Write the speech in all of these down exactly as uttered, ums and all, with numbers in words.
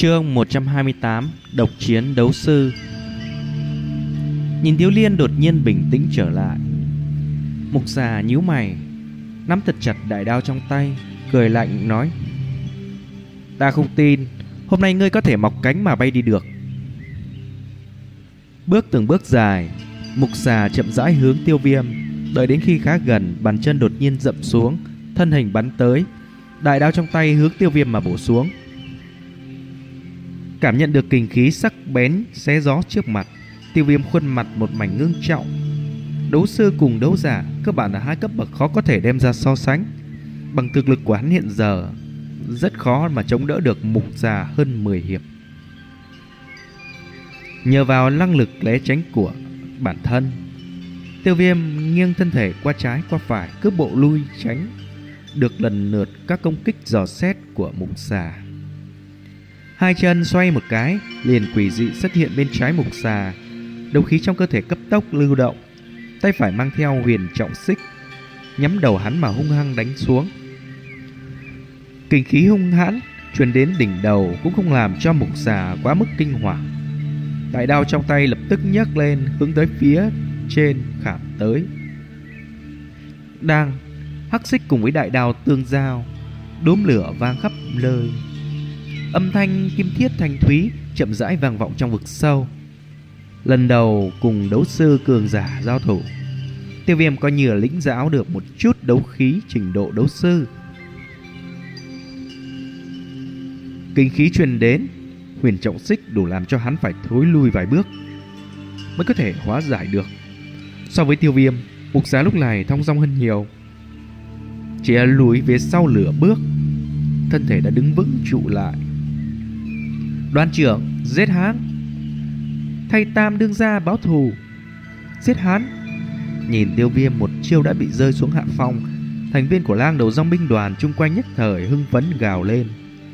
Chương một trăm hai mươi tám. Độc chiến đấu sư. Nhìn Thiếu Liên đột nhiên bình tĩnh trở lại, Mục Già nhíu mày, nắm thật chặt đại đao trong tay, cười lạnh nói: "Ta không tin hôm nay ngươi có thể mọc cánh mà bay đi được." Bước từng bước dài, Mục Già chậm rãi hướng Tiêu Viêm. Đợi đến khi khá gần, bàn chân đột nhiên dậm xuống, thân hình bắn tới, đại đao trong tay hướng Tiêu Viêm mà bổ xuống. Cảm nhận được kình khí sắc bén xé gió trước mặt, Tiêu Viêm khuôn mặt một mảnh ngưng trọng. Đấu sư cùng đấu giả cơ bản là hai cấp bậc khó có thể đem ra so sánh. Bằng thực lực của hắn hiện giờ, rất khó mà chống đỡ được Mục Già hơn mười hiệp. Nhờ vào năng lực né tránh của bản thân, Tiêu Viêm nghiêng thân thể qua trái qua phải, cước bộ lui tránh được lần lượt các công kích dò xét của Mục Già. Hai chân xoay một cái, liền quỷ dị xuất hiện bên trái Mục Già. Đấu khí trong cơ thể cấp tốc lưu động, tay phải mang theo huyền trọng xích, nhắm đầu hắn mà hung hăng đánh xuống. Kình khí hung hãn truyền đến đỉnh đầu cũng không làm cho Mục Già quá mức kinh hoàng. Đại đao trong tay lập tức nhấc lên, hướng tới phía trên khảm tới. Đang hắc xích cùng với đại đao tương giao, đốm lửa vang khắp nơi. Âm thanh kim thiết thanh thúy chậm rãi vang vọng trong vực sâu. Lần đầu cùng đấu sư cường giả giao thủ, Tiêu Viêm coi như là lĩnh giáo được một chút đấu khí trình độ đấu sư. Kinh khí truyền đến, huyền trọng xích đủ làm cho hắn phải thối lui vài bước mới có thể hóa giải được. So với Tiêu Viêm, Mục Già lúc này thong dong hơn nhiều, chỉ là lùi về sau lửa bước, thân thể đã đứng vững trụ lại. Đoàn trưởng, giết hắn! Thay Tam đương gia báo thù, giết hắn! Nhìn Tiêu Viêm một chiêu đã bị rơi xuống hạ phong, thành viên của Lang Đầu Dòng binh đoàn chung quanh nhất thời hưng phấn gào lên.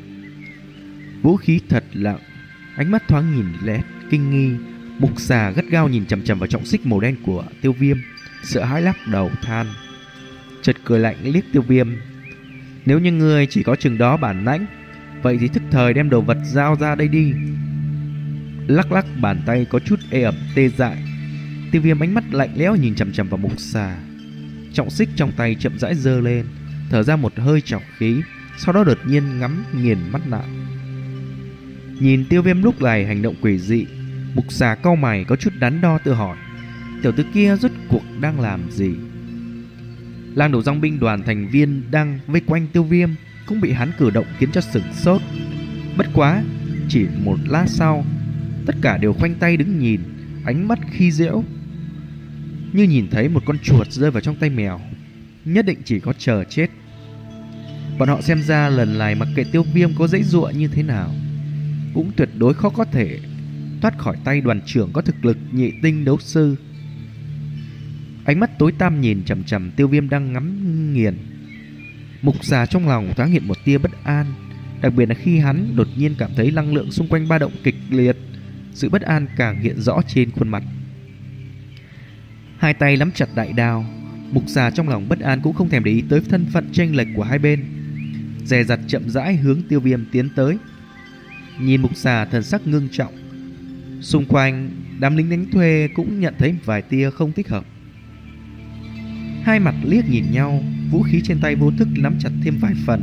Vũ khí thật lặng, ánh mắt thoáng nhìn lét kinh nghi. Mục Già gắt gao nhìn chằm chằm vào trọng xích màu đen của Tiêu Viêm, sợ hãi lắc đầu than, chợt cười lạnh liếc Tiêu Viêm: "Nếu như ngươi chỉ có chừng đó bản lãnh, vậy thì thức thời đem đồ vật giao ra đây đi." Lắc lắc bàn tay có chút ê ẩm tê dại, Tiêu Viêm ánh mắt lạnh lẽo nhìn chằm chằm vào Mục Già. Trọng xích trong tay chậm rãi giơ lên, thở ra một hơi trọc khí, sau đó đột nhiên ngắm nghiền mắt lại. Nhìn Tiêu Viêm lúc này hành động quỷ dị, Mục Già cau mày có chút đắn đo tự hỏi, tiểu tử kia rốt cuộc đang làm gì? Lang Đầu Dòng binh đoàn thành viên đang vây quanh Tiêu Viêm cũng bị hắn cử động khiến cho sửng sốt. Bất quá chỉ một lát sau, tất cả đều khoanh tay đứng nhìn, ánh mắt khi dễu, như nhìn thấy một con chuột rơi vào trong tay mèo, nhất định chỉ có chờ chết. Bọn họ xem ra lần này mặc kệ Tiêu Viêm có dãy dụa như thế nào, cũng tuyệt đối khó có thể thoát khỏi tay đoàn trưởng có thực lực nhị tinh đấu sư. Ánh mắt tối tăm nhìn chằm chằm Tiêu Viêm đang ngắm nghiền. Mục Già trong lòng thoáng hiện một tia bất an, đặc biệt là khi hắn đột nhiên cảm thấy năng lượng xung quanh ba động kịch liệt, sự bất an càng hiện rõ trên khuôn mặt. Hai tay nắm chặt đại đao, Mục Già trong lòng bất an cũng không thèm để ý tới thân phận chênh lệch của hai bên, dè dặt chậm rãi hướng Tiêu Viêm tiến tới. Nhìn Mục Già thần sắc ngưng trọng, xung quanh đám lính đánh thuê cũng nhận thấy vài tia không thích hợp. Hai mặt liếc nhìn nhau, vũ khí trên tay vô thức nắm chặt thêm vài phần.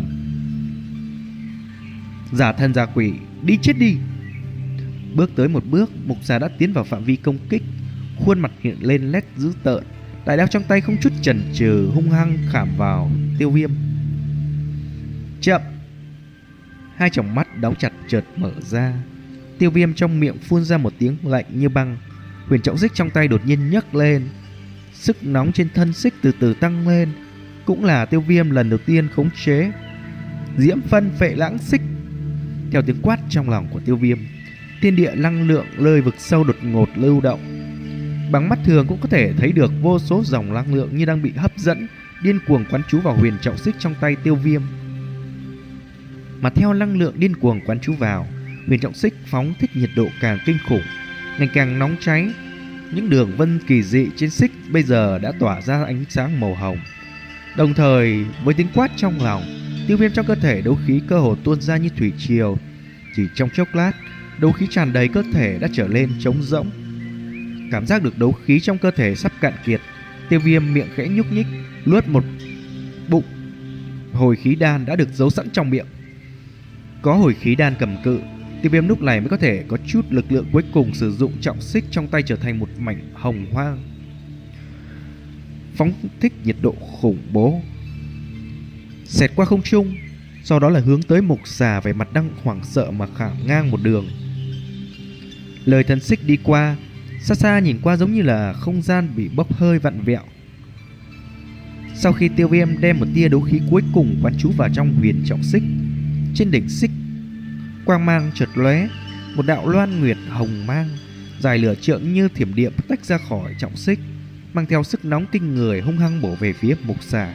Giả thân giả quỷ, đi chết đi! Bước tới một bước, Mục Già đã tiến vào phạm vi công kích, khuôn mặt hiện lên nét dữ tợn, đại đao trong tay không chút chần chừ hung hăng khảm vào Tiêu Viêm. Chậm! Hai tròng mắt đóng chặt chợt mở ra, Tiêu Viêm trong miệng phun ra một tiếng lạnh như băng. Huyền trọng xích trong tay đột nhiên nhấc lên, sức nóng trên thân xích từ từ tăng lên, cũng là Tiêu Viêm lần đầu tiên khống chế diễm phân phệ lãng xích. Theo tiếng quát trong lòng của Tiêu Viêm, thiên địa năng lượng nơi vực sâu đột ngột lưu động. Bằng mắt thường cũng có thể thấy được vô số dòng năng lượng như đang bị hấp dẫn, điên cuồng quán trú vào huyền trọng xích trong tay Tiêu Viêm. Mà theo năng lượng điên cuồng quán trú vào, huyền trọng xích phóng thích nhiệt độ càng kinh khủng, ngày càng nóng cháy. Những đường vân kỳ dị trên xích bây giờ đã tỏa ra ánh sáng màu hồng. Đồng thời với tiếng quát trong lòng, Tiêu Viêm trong cơ thể đấu khí cơ hồ tuôn ra như thủy triều, Chỉ trong chốc lát, đấu khí tràn đầy cơ thể đã trở lên trống rỗng. Cảm giác được đấu khí trong cơ thể sắp cạn kiệt, Tiêu Viêm miệng khẽ nhúc nhích, luốt một bụng hồi khí đan đã được giấu sẵn trong miệng. Có hồi khí đan cầm cự, Tiêu Viêm lúc này mới có thể có chút lực lượng cuối cùng, sử dụng trọng xích trong tay trở thành một mảnh hồng hoang, phóng thích nhiệt độ khủng bố, xẹt qua không trung, sau đó là hướng tới Mục Xà vẻ mặt đang hoảng sợ mà khả ngang một đường. Lời thần xích đi qua, xa xa nhìn qua giống như là không gian bị bốc hơi vặn vẹo. Sau khi Tiêu Viêm đem một tia đấu khí cuối cùng quán trú vào trong huyền trọng xích, trên đỉnh xích quang mang chợt lóe, một đạo loan nguyệt hồng mang dài lửa trượng như thiểm điện tách ra khỏi trọng xích, mang theo sức nóng kinh người hung hăng bổ về phía Mục Xà.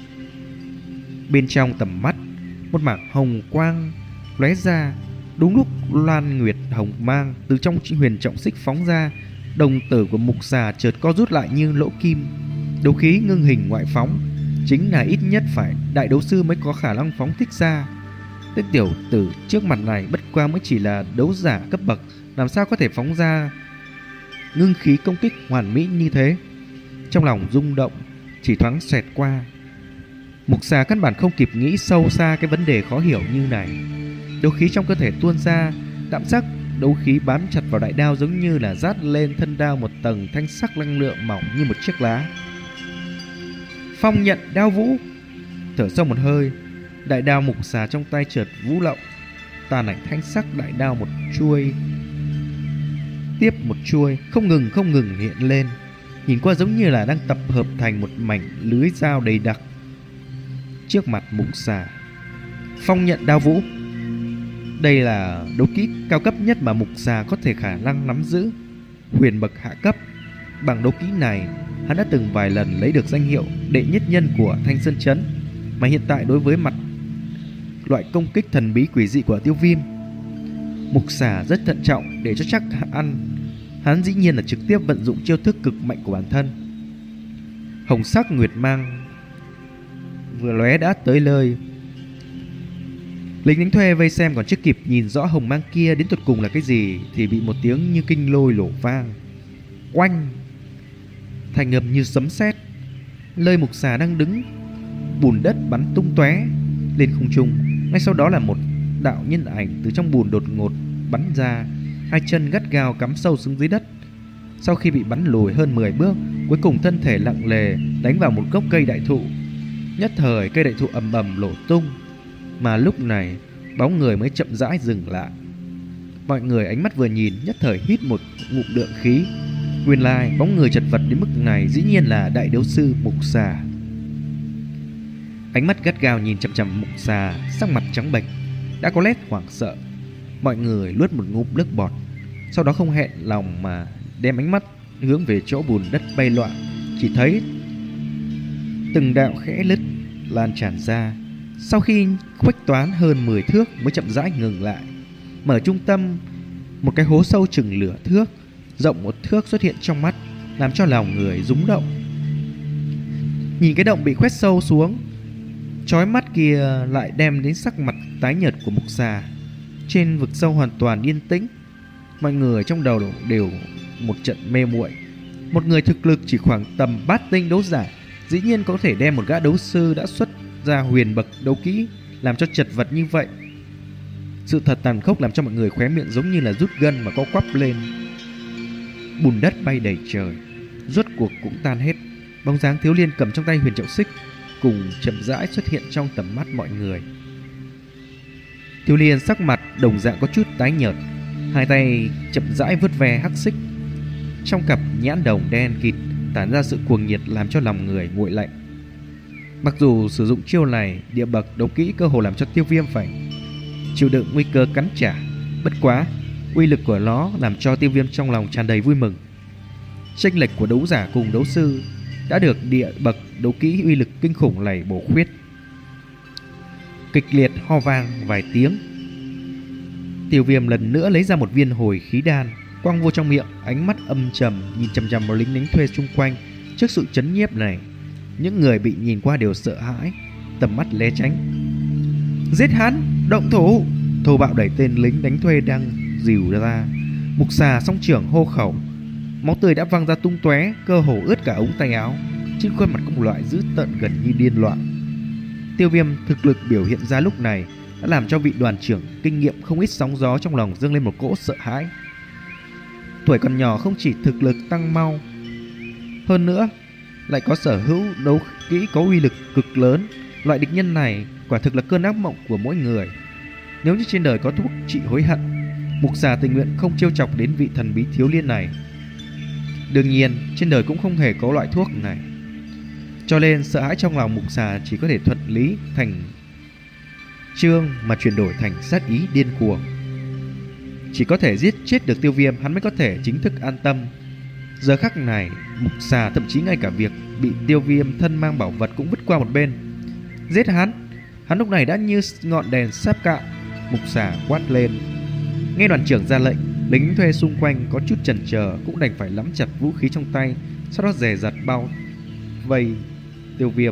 Bên trong tầm mắt, một mảng hồng quang lóe ra. Đúng lúc loan nguyệt hồng mang từ trong huyền trọng xích phóng ra, đồng tử của Mục Xà chợt co rút lại như lỗ kim. Đấu khí ngưng hình ngoại phóng, chính là ít nhất phải đại đấu sư mới có khả năng phóng thích ra. Tên tiểu tử trước mặt này bất qua mới chỉ là đấu giả cấp bậc, làm sao có thể phóng ra ngưng khí công kích hoàn mỹ như thế. Trong lòng rung động chỉ thoáng xẹt qua, Mục Xà căn bản không kịp nghĩ sâu xa cái vấn đề khó hiểu như này. Đấu khí trong cơ thể tuôn ra, đạm sắc đấu khí bám chặt vào đại đao giống như là dát lên thân đao một tầng thanh sắc năng lượng mỏng như một chiếc lá. Phong nhận đao vũ. Thở sâu một hơi, đại đao Mục Xà trong tay chợt vũ lộng, tàn ảnh thanh sắc đại đao một chuôi tiếp một chuôi, không ngừng không ngừng hiện lên, nhìn qua giống như là đang tập hợp thành một mảnh lưới dao đầy đặc. Trước mặt Mục Xà, phong nhận đao vũ. Đây là đấu kỹ cao cấp nhất mà Mục Xà có thể khả năng nắm giữ, huyền bậc hạ cấp. Bằng đấu kỹ này, hắn đã từng vài lần lấy được danh hiệu đệ nhất nhân của Thanh Sơn Trấn, mà hiện tại đối với mặt loại công kích thần bí quỷ dị của Tiêu Viêm, Mục Xà rất thận trọng để cho chắc ăn. Hắn dĩ nhiên là trực tiếp vận dụng chiêu thức cực mạnh của bản thân. Hồng sắc nguyệt mang vừa lóe đã tới nơi. Lính đánh thuê vây xem còn chưa kịp nhìn rõ hồng mang kia đến tột cùng là cái gì thì bị một tiếng như kinh lôi nổ vang. Oanh! Thành ngầm như sấm sét. Nơi Mục Xà đang đứng, bùn đất bắn tung tóe lên không trung. Ngay sau đó là một đạo nhân ảnh từ trong bùn đột ngột bắn ra, hai chân gắt gao cắm sâu xuống dưới đất. Sau khi bị bắn lùi hơn mười bước, cuối cùng thân thể lặng lề đánh vào một gốc cây đại thụ. Nhất thời cây đại thụ ầm ầm nổ tung, mà lúc này bóng người mới chậm rãi dừng lại. Mọi người ánh mắt vừa nhìn, nhất thời hít một ngụm lượng khí. Nguyên lai bóng người chật vật đến mức này dĩ nhiên là đại đấu sư Mục Xà. Ánh mắt gắt gao nhìn chằm chằm Mục Xà, sắc mặt trắng bệch, đã có nét hoảng sợ. Mọi người nuốt một ngụm nước bọt, sau đó không hẹn lòng mà đem ánh mắt hướng về chỗ bùn đất bay loạn. Chỉ thấy từng đạo khẽ lứt lan tràn ra, sau khi khuếch toán hơn mười thước mới chậm rãi ngừng lại. Mở trung tâm, một cái hố sâu chừng lửa thước, rộng một thước xuất hiện trong mắt, làm cho lòng người rúng động. Nhìn cái động bị khoét sâu xuống chói mắt kia lại đem đến sắc mặt tái nhợt của Mục Xà. Trên vực sâu hoàn toàn yên tĩnh, mọi người trong đầu đều một trận mê muội. Một người thực lực chỉ khoảng tầm bát tinh đấu giả dĩ nhiên có thể đem một gã đấu sư đã xuất ra huyền bậc đấu kỹ làm cho chật vật như vậy. Sự thật tàn khốc làm cho mọi người khóe miệng giống như là rút gân mà co quắp lên. Bùn đất bay đầy trời, rốt cuộc cũng tan hết. Bóng dáng thiếu niên cầm trong tay huyền trọng xích cùng chậm rãi xuất hiện trong tầm mắt mọi người. Thiếu niên sắc mặt đồng dạng có chút tái nhợt, hai tay chậm rãi vớt ve hắc xích, trong cặp nhãn đồng đen kịt tản ra sự cuồng nhiệt làm cho lòng người nguội lạnh. Mặc dù sử dụng chiêu này, địa bậc đấu kỹ cơ hồ làm cho Tiêu Viêm phải chịu đựng nguy cơ cắn trả. Bất quá, uy lực của nó làm cho Tiêu Viêm trong lòng tràn đầy vui mừng. Chênh lệch của đấu giả cùng đấu sư đã được địa bậc đấu kỹ uy lực kinh khủng này bổ khuyết. Kịch liệt ho vang vài tiếng, Tiêu Viêm lần nữa lấy ra một viên hồi khí đan, quăng vô trong miệng, ánh mắt âm trầm nhìn chằm chằm vào lính đánh thuê xung quanh. Trước sự chấn nhiếp này, những người bị nhìn qua đều sợ hãi, tầm mắt né tránh. Giết hắn, động thủ! thô bạo đẩy tên lính đánh thuê đang dìu ra. Mục xà song trưởng hô khẩu, máu tươi đã văng ra tung tóe, cơ hồ ướt cả ống tay áo. Trên khuôn mặt có một loại dữ tợn gần như điên loạn. Tiêu Viêm thực lực biểu hiện ra lúc này đã làm cho vị đoàn trưởng kinh nghiệm không ít sóng gió trong lòng dâng lên một cỗ sợ hãi. Tuổi còn nhỏ không chỉ thực lực tăng mau, hơn nữa lại có sở hữu đấu kỹ có uy lực cực lớn. Loại địch nhân này quả thực là cơn ác mộng của mỗi người. Nếu như trên đời có thuốc trị hối hận, Mục xà tình nguyện không trêu chọc đến vị thần bí thiếu niên này. Đương nhiên trên đời cũng không hề có loại thuốc này, cho nên sợ hãi trong lòng Mục xà chỉ có thể thuận lý thành trương mà chuyển đổi thành sát ý điên cuồng. Chỉ có thể giết chết được Tiêu Viêm, hắn mới có thể chính thức an tâm. Giờ khắc này Mục xà thậm chí ngay cả việc bị Tiêu Viêm thân mang bảo vật cũng vứt qua một bên. Giết hắn! Hắn lúc này đã như ngọn đèn sắp cạn. Mục xà quát lên. Nghe đoàn trưởng ra lệnh, lính thuê xung quanh có chút chần chờ cũng đành phải nắm chặt vũ khí trong tay, sau đó dè dặt bao vây Tiêu Viêm.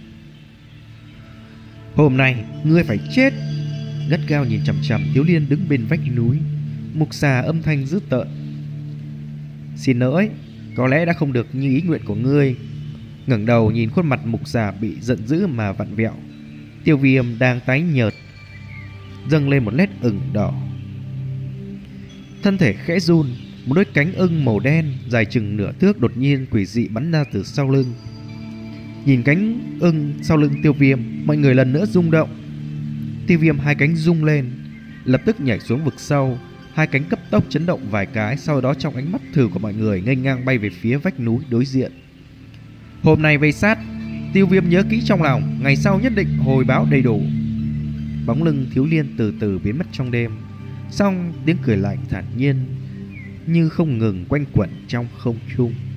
Hôm nay ngươi phải chết! Gắt gao nhìn chằm chằm thiếu niên đứng bên vách núi, Mục xà âm thanh dữ tợn. Xin lỗi, có lẽ đã không được như ý nguyện của ngươi. Ngẩng đầu nhìn khuôn mặt Mục xà bị giận dữ mà vặn vẹo. Tiêu Viêm đang tái nhợt, dâng lên một nét ửng đỏ. Thân thể khẽ run, một đôi cánh ưng màu đen dài chừng nửa thước đột nhiên quỷ dị bắn ra từ sau lưng. Nhìn cánh ưng sau lưng Tiêu Viêm, mọi người lần nữa rung động. Tiêu Viêm hai cánh rung lên, lập tức nhảy xuống vực sâu. Hai cánh cấp tốc chấn động vài cái, sau đó trong ánh mắt thử của mọi người nghênh ngang bay về phía vách núi đối diện. Hôm nay vây sát, Tiêu Viêm nhớ kỹ trong lòng, ngày sau nhất định hồi báo đầy đủ. Bóng lưng thiếu niên từ từ biến mất trong đêm. Xong tiếng cười lạnh thản nhiên như không ngừng quanh quẩn trong không trung.